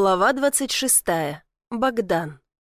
Глава 26. Богдан.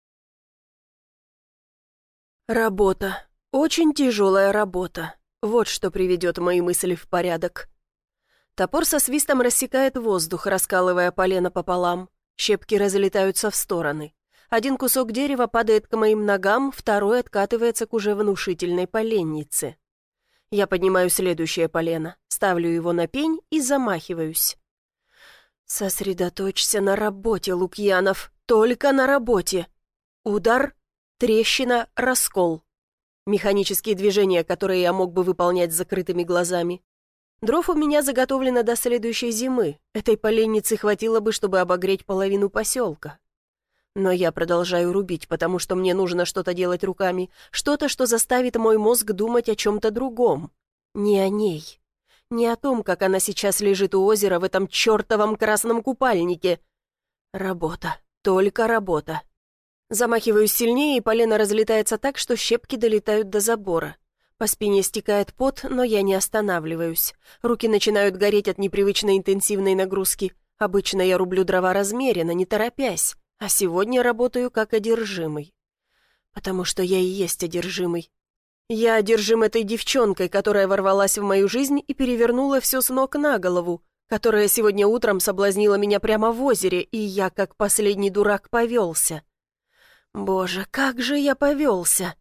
Работа. Очень тяжелая работа. Вот что приведет мои мысли в порядок. Топор со свистом рассекает воздух, раскалывая полено пополам. Щепки разлетаются в стороны. Один кусок дерева падает к моим ногам, второй откатывается к уже внушительной поленнице. Я поднимаю следующее полено, ставлю его на пень и замахиваюсь. «Сосредоточься на работе, Лукьянов, только на работе!» Удар, трещина, раскол. Механические движения, которые я мог бы выполнять с закрытыми глазами. Дров у меня заготовлено до следующей зимы. Этой поленницы хватило бы, чтобы обогреть половину поселка. Но я продолжаю рубить, потому что мне нужно что-то делать руками, что-то, что заставит мой мозг думать о чем-то другом. Не о ней. Не о том, как она сейчас лежит у озера в этом чертовом красном купальнике. Работа. Только работа. Замахиваюсь сильнее, и полено разлетается так, что щепки долетают до забора. По спине стекает пот, но я не останавливаюсь. Руки начинают гореть от непривычно интенсивной нагрузки. Обычно я рублю дрова размеренно, не торопясь, а сегодня работаю как одержимый. Потому что я и есть одержимый. Я одержим этой девчонкой, которая ворвалась в мою жизнь и перевернула все с ног на голову, которая сегодня утром соблазнила меня прямо в озере, и я, как последний дурак, повелся. Боже, как же я повелся!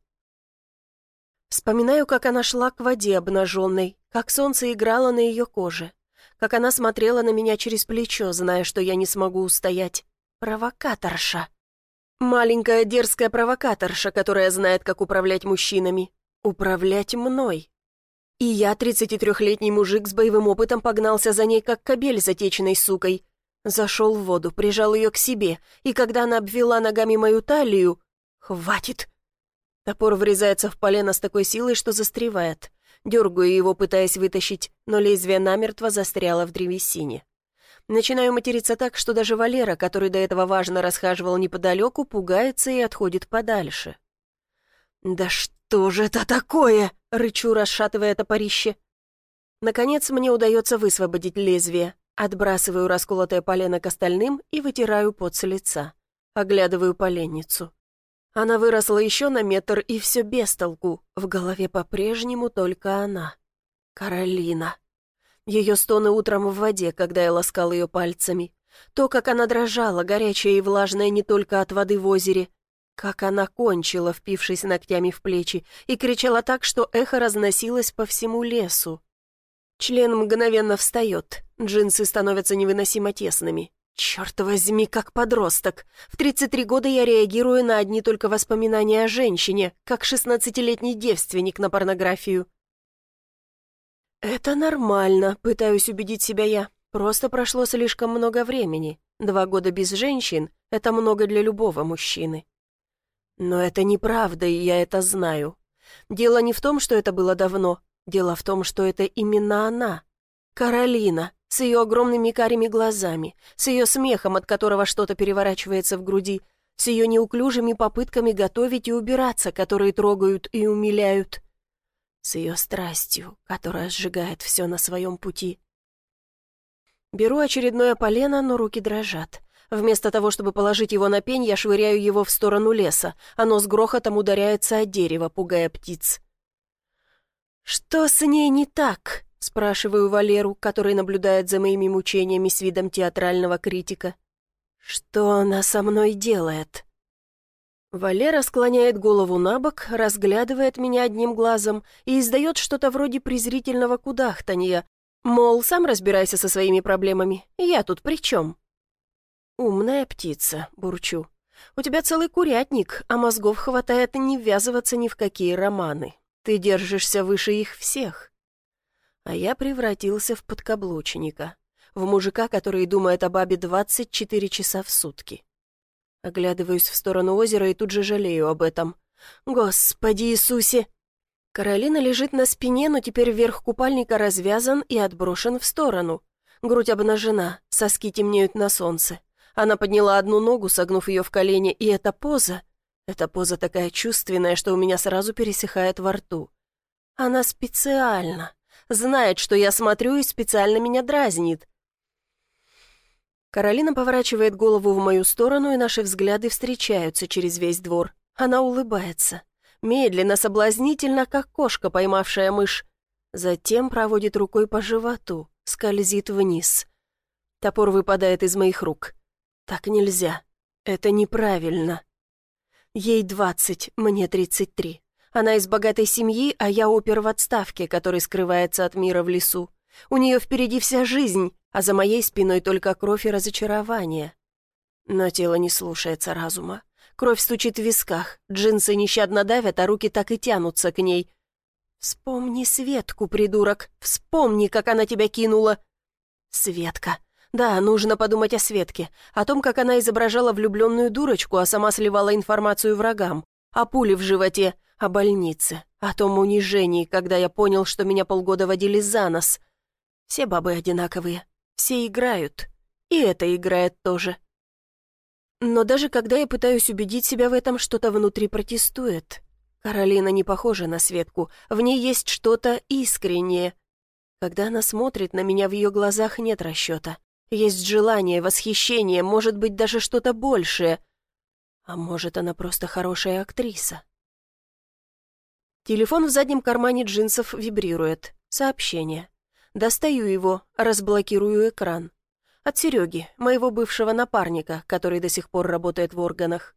Вспоминаю, как она шла к воде обнаженной, как солнце играло на ее коже, как она смотрела на меня через плечо, зная, что я не смогу устоять. Провокаторша. Маленькая дерзкая провокаторша, которая знает, как управлять мужчинами. Управлять мной. И я, 33-летний мужик с боевым опытом, погнался за ней, как кобель за течной сукой. Зашел в воду, прижал ее к себе, и когда она обвела ногами мою талию... Хватит! Топор врезается в полено с такой силой, что застревает. Дергаю его, пытаясь вытащить, но лезвие намертво застряло в древесине. Начинаю материться так, что даже Валера, который до этого важно расхаживал неподалеку, пугается и отходит подальше. «Да что же это такое?» — рычу, расшатывая топорище. Наконец мне удается высвободить лезвие. Отбрасываю расколотое полено к остальным и вытираю пот с лица. Оглядываю поленницу. Она выросла еще на метр, и все без толку. В голове по-прежнему только она. Каролина. Ее стоны утром в воде, когда я ласкал ее пальцами. То, как она дрожала, горячая и влажная не только от воды в озере. Как она кончила, впившись ногтями в плечи, и кричала так, что эхо разносилось по всему лесу. Член мгновенно встает, джинсы становятся невыносимо тесными. Черт возьми, как подросток. В 33 года я реагирую на одни только воспоминания о женщине, как 16-летний девственник на порнографию. «Это нормально», — пытаюсь убедить себя я. «Просто прошло слишком много времени. 2 года без женщин — это много для любого мужчины». Но это неправда, и я это знаю. Дело не в том, что это было давно. Дело в том, что это именно она. Каролина, с ее огромными карими глазами, с ее смехом, от которого что-то переворачивается в груди, с ее неуклюжими попытками готовить и убираться, которые трогают и умиляют, с ее страстью, которая сжигает все на своем пути. Беру очередное полено, но руки дрожат. Вместо того, чтобы положить его на пень, я швыряю его в сторону леса. Оно с грохотом ударяется о дерево, пугая птиц. «Что с ней не так?» — спрашиваю Валеру, который наблюдает за моими мучениями с видом театрального критика. «Что она со мной делает?» Валера склоняет голову набок, разглядывает меня одним глазом и издает что-то вроде презрительного кудахтанья, мол, сам разбирайся со своими проблемами, я тут при чем? «Умная птица», — бурчу. «У тебя целый курятник, а мозгов хватает не ввязываться ни в какие романы. Ты держишься выше их всех». А я превратился в подкаблучника, в мужика, который думает о бабе 24 часа в сутки. Оглядываюсь в сторону озера и тут же жалею об этом. «Господи Иисусе!» Каролина лежит на спине, но теперь верх купальника развязан и отброшен в сторону. Грудь обнажена, соски темнеют на солнце. Она подняла одну ногу, согнув ее в колени, и эта поза такая чувственная, что у меня сразу пересыхает во рту. Она специально, знает, что я смотрю, и специально меня дразнит. Каролина поворачивает голову в мою сторону, и наши взгляды встречаются через весь двор. Она улыбается. Медленно, соблазнительно, как кошка, поймавшая мышь. Затем проводит рукой по животу, скользит вниз. Топор выпадает из моих рук. Так нельзя. Это неправильно. Ей 20, мне 33. Она из богатой семьи, а я опер в отставке, который скрывается от мира в лесу. У нее впереди вся жизнь, а за моей спиной только кровь и разочарование. Но тело не слушается разума. Кровь стучит в висках, джинсы нещадно давят, а руки так и тянутся к ней. «Вспомни Светку, придурок! Вспомни, как она тебя кинула!» «Светка! Да, нужно подумать о Светке, о том, как она изображала влюбленную дурочку, а сама сливала информацию врагам, о пуле в животе, о больнице, о том унижении, когда я понял, что меня полгода водили за нос. Все бабы одинаковые, все играют, и это играет тоже. Но даже когда я пытаюсь убедить себя в этом, что-то внутри протестует. Каролина не похожа на Светку, в ней есть что-то искреннее. Когда она смотрит на меня, в ее глазах нет расчета. Есть желание, восхищение, может быть, даже что-то большее. А может, она просто хорошая актриса. Телефон в заднем кармане джинсов вибрирует. Сообщение. Достаю его, разблокирую экран. От Сереги, моего бывшего напарника, который до сих пор работает в органах.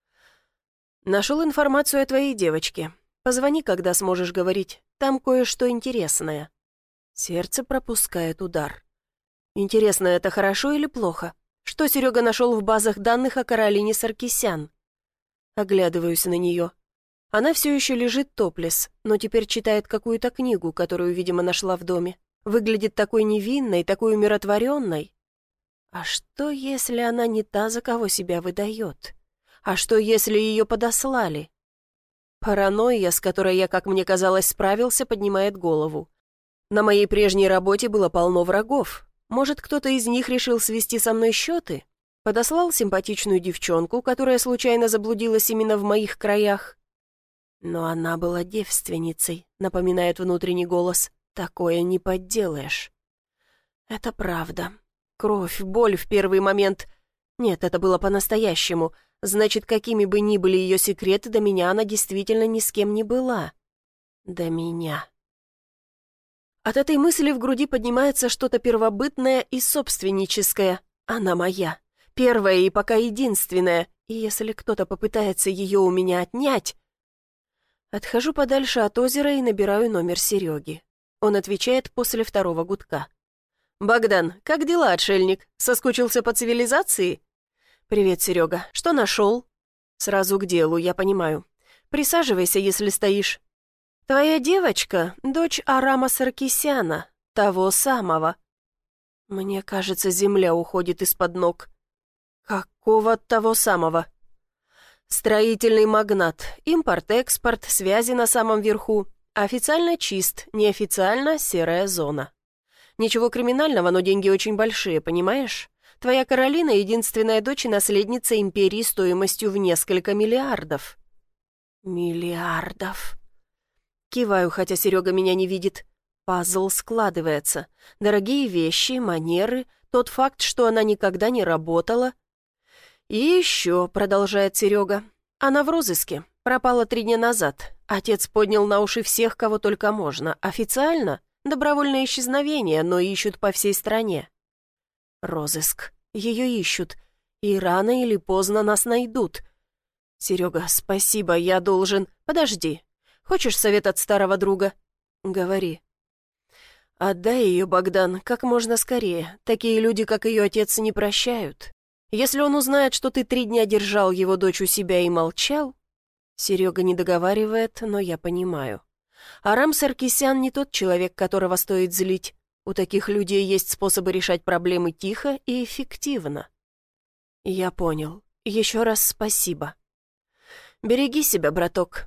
Нашел информацию о твоей девочке. Позвони, когда сможешь говорить. Там кое-что интересное. Сердце пропускает удар. Интересно, это хорошо или плохо? Что Серега нашел в базах данных о Каролине Саркисян? Оглядываюсь на нее. Она все еще лежит топлес, но теперь читает какую-то книгу, которую, видимо, нашла в доме. Выглядит такой невинной, такой умиротворенной. А что, если она не та, за кого себя выдает? А что, если ее подослали? Паранойя, с которой я, как мне казалось, справился, поднимает голову. На моей прежней работе было полно врагов. Может, кто-то из них решил свести со мной счеты? Подослал симпатичную девчонку, которая случайно заблудилась именно в моих краях? Но она была девственницей, напоминает внутренний голос. Такое не подделаешь. Это правда. Кровь, боль в первый момент. Нет, это было по-настоящему. Значит, какими бы ни были ее секреты, до меня она действительно ни с кем не была. До меня. От этой мысли в груди поднимается что-то первобытное и собственническое. Она моя. Первая и пока единственная. И если кто-то попытается ее у меня отнять... Отхожу подальше от озера и набираю номер Сереги. Он отвечает после второго гудка. «Богдан, как дела, отшельник? Соскучился по цивилизации?» «Привет, Серега. Что нашел?» «Сразу к делу, я понимаю. Присаживайся, если стоишь. Твоя девочка — дочь Арама Саркисяна, того самого». Мне кажется, земля уходит из-под ног. «Какого того самого?» «Строительный магнат, импорт-экспорт, связи на самом верху. Официально чист, неофициально серая зона. Ничего криминального, но деньги очень большие, понимаешь? Твоя Каролина — единственная дочь и наследница империи стоимостью в несколько миллиардов». «Миллиардов?» Киваю, хотя Серега меня не видит. Пазл складывается. Дорогие вещи, манеры, тот факт, что она никогда не работала. «И еще», — продолжает Серега, — «она в розыске. Пропала 3 дня назад. Отец поднял на уши всех, кого только можно. Официально — добровольное исчезновение, но ищут по всей стране». Розыск. Ее ищут. И рано или поздно нас найдут. «Серега, спасибо, я должен...» «Подожди. Хочешь совет от старого друга?» «Говори». «Отдай ее, Богдан, как можно скорее. Такие люди, как ее отец, не прощают. Если он узнает, что ты 3 дня держал его дочь у себя и молчал...» Серега не договаривает, но я понимаю. Арам Саркисян не тот человек, которого стоит злить. У таких людей есть способы решать проблемы тихо и эффективно. Я понял. Еще раз спасибо. Береги себя, браток.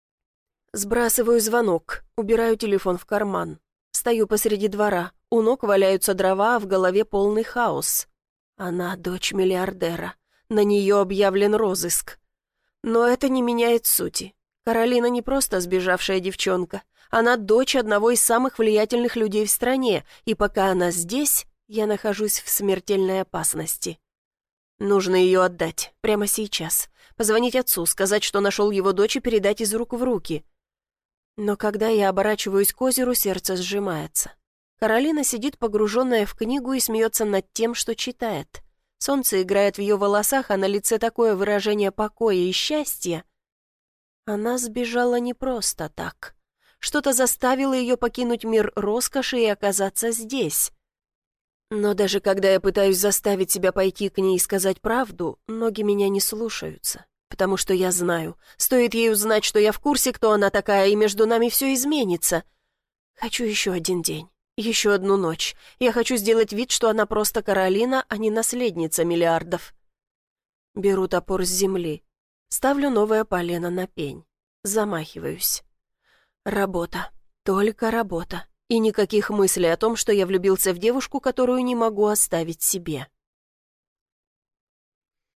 Сбрасываю звонок, убираю телефон в карман. Стою посреди двора, у ног валяются дрова, а в голове полный хаос. Она дочь миллиардера. На нее объявлен розыск. Но это не меняет сути. Каролина не просто сбежавшая девчонка. Она дочь одного из самых влиятельных людей в стране, и пока она здесь, Я нахожусь в смертельной опасности. Нужно ее отдать, прямо сейчас. Позвонить отцу, сказать, что нашел его дочь и передать из рук в руки. Но когда я оборачиваюсь к озеру, сердце сжимается. Каролина сидит погруженная в книгу и смеется над тем, что читает. Солнце играет в ее волосах, а на лице такое выражение покоя и счастья. Она сбежала не просто так. Что-то заставило ее покинуть мир роскоши и оказаться здесь. Но даже когда я пытаюсь заставить себя пойти к ней и сказать правду, ноги меня не слушаются, потому что я знаю, стоит ей узнать, что я в курсе, кто она такая, и между нами все изменится. Хочу еще один день, еще одну ночь. Я хочу сделать вид, что она просто Каролина, а не наследница миллиардов. Беру топор с земли, ставлю новое полено на пень, замахиваюсь. Работа, только работа. И никаких мыслей о том, что я влюбился в девушку, которую не могу оставить себе.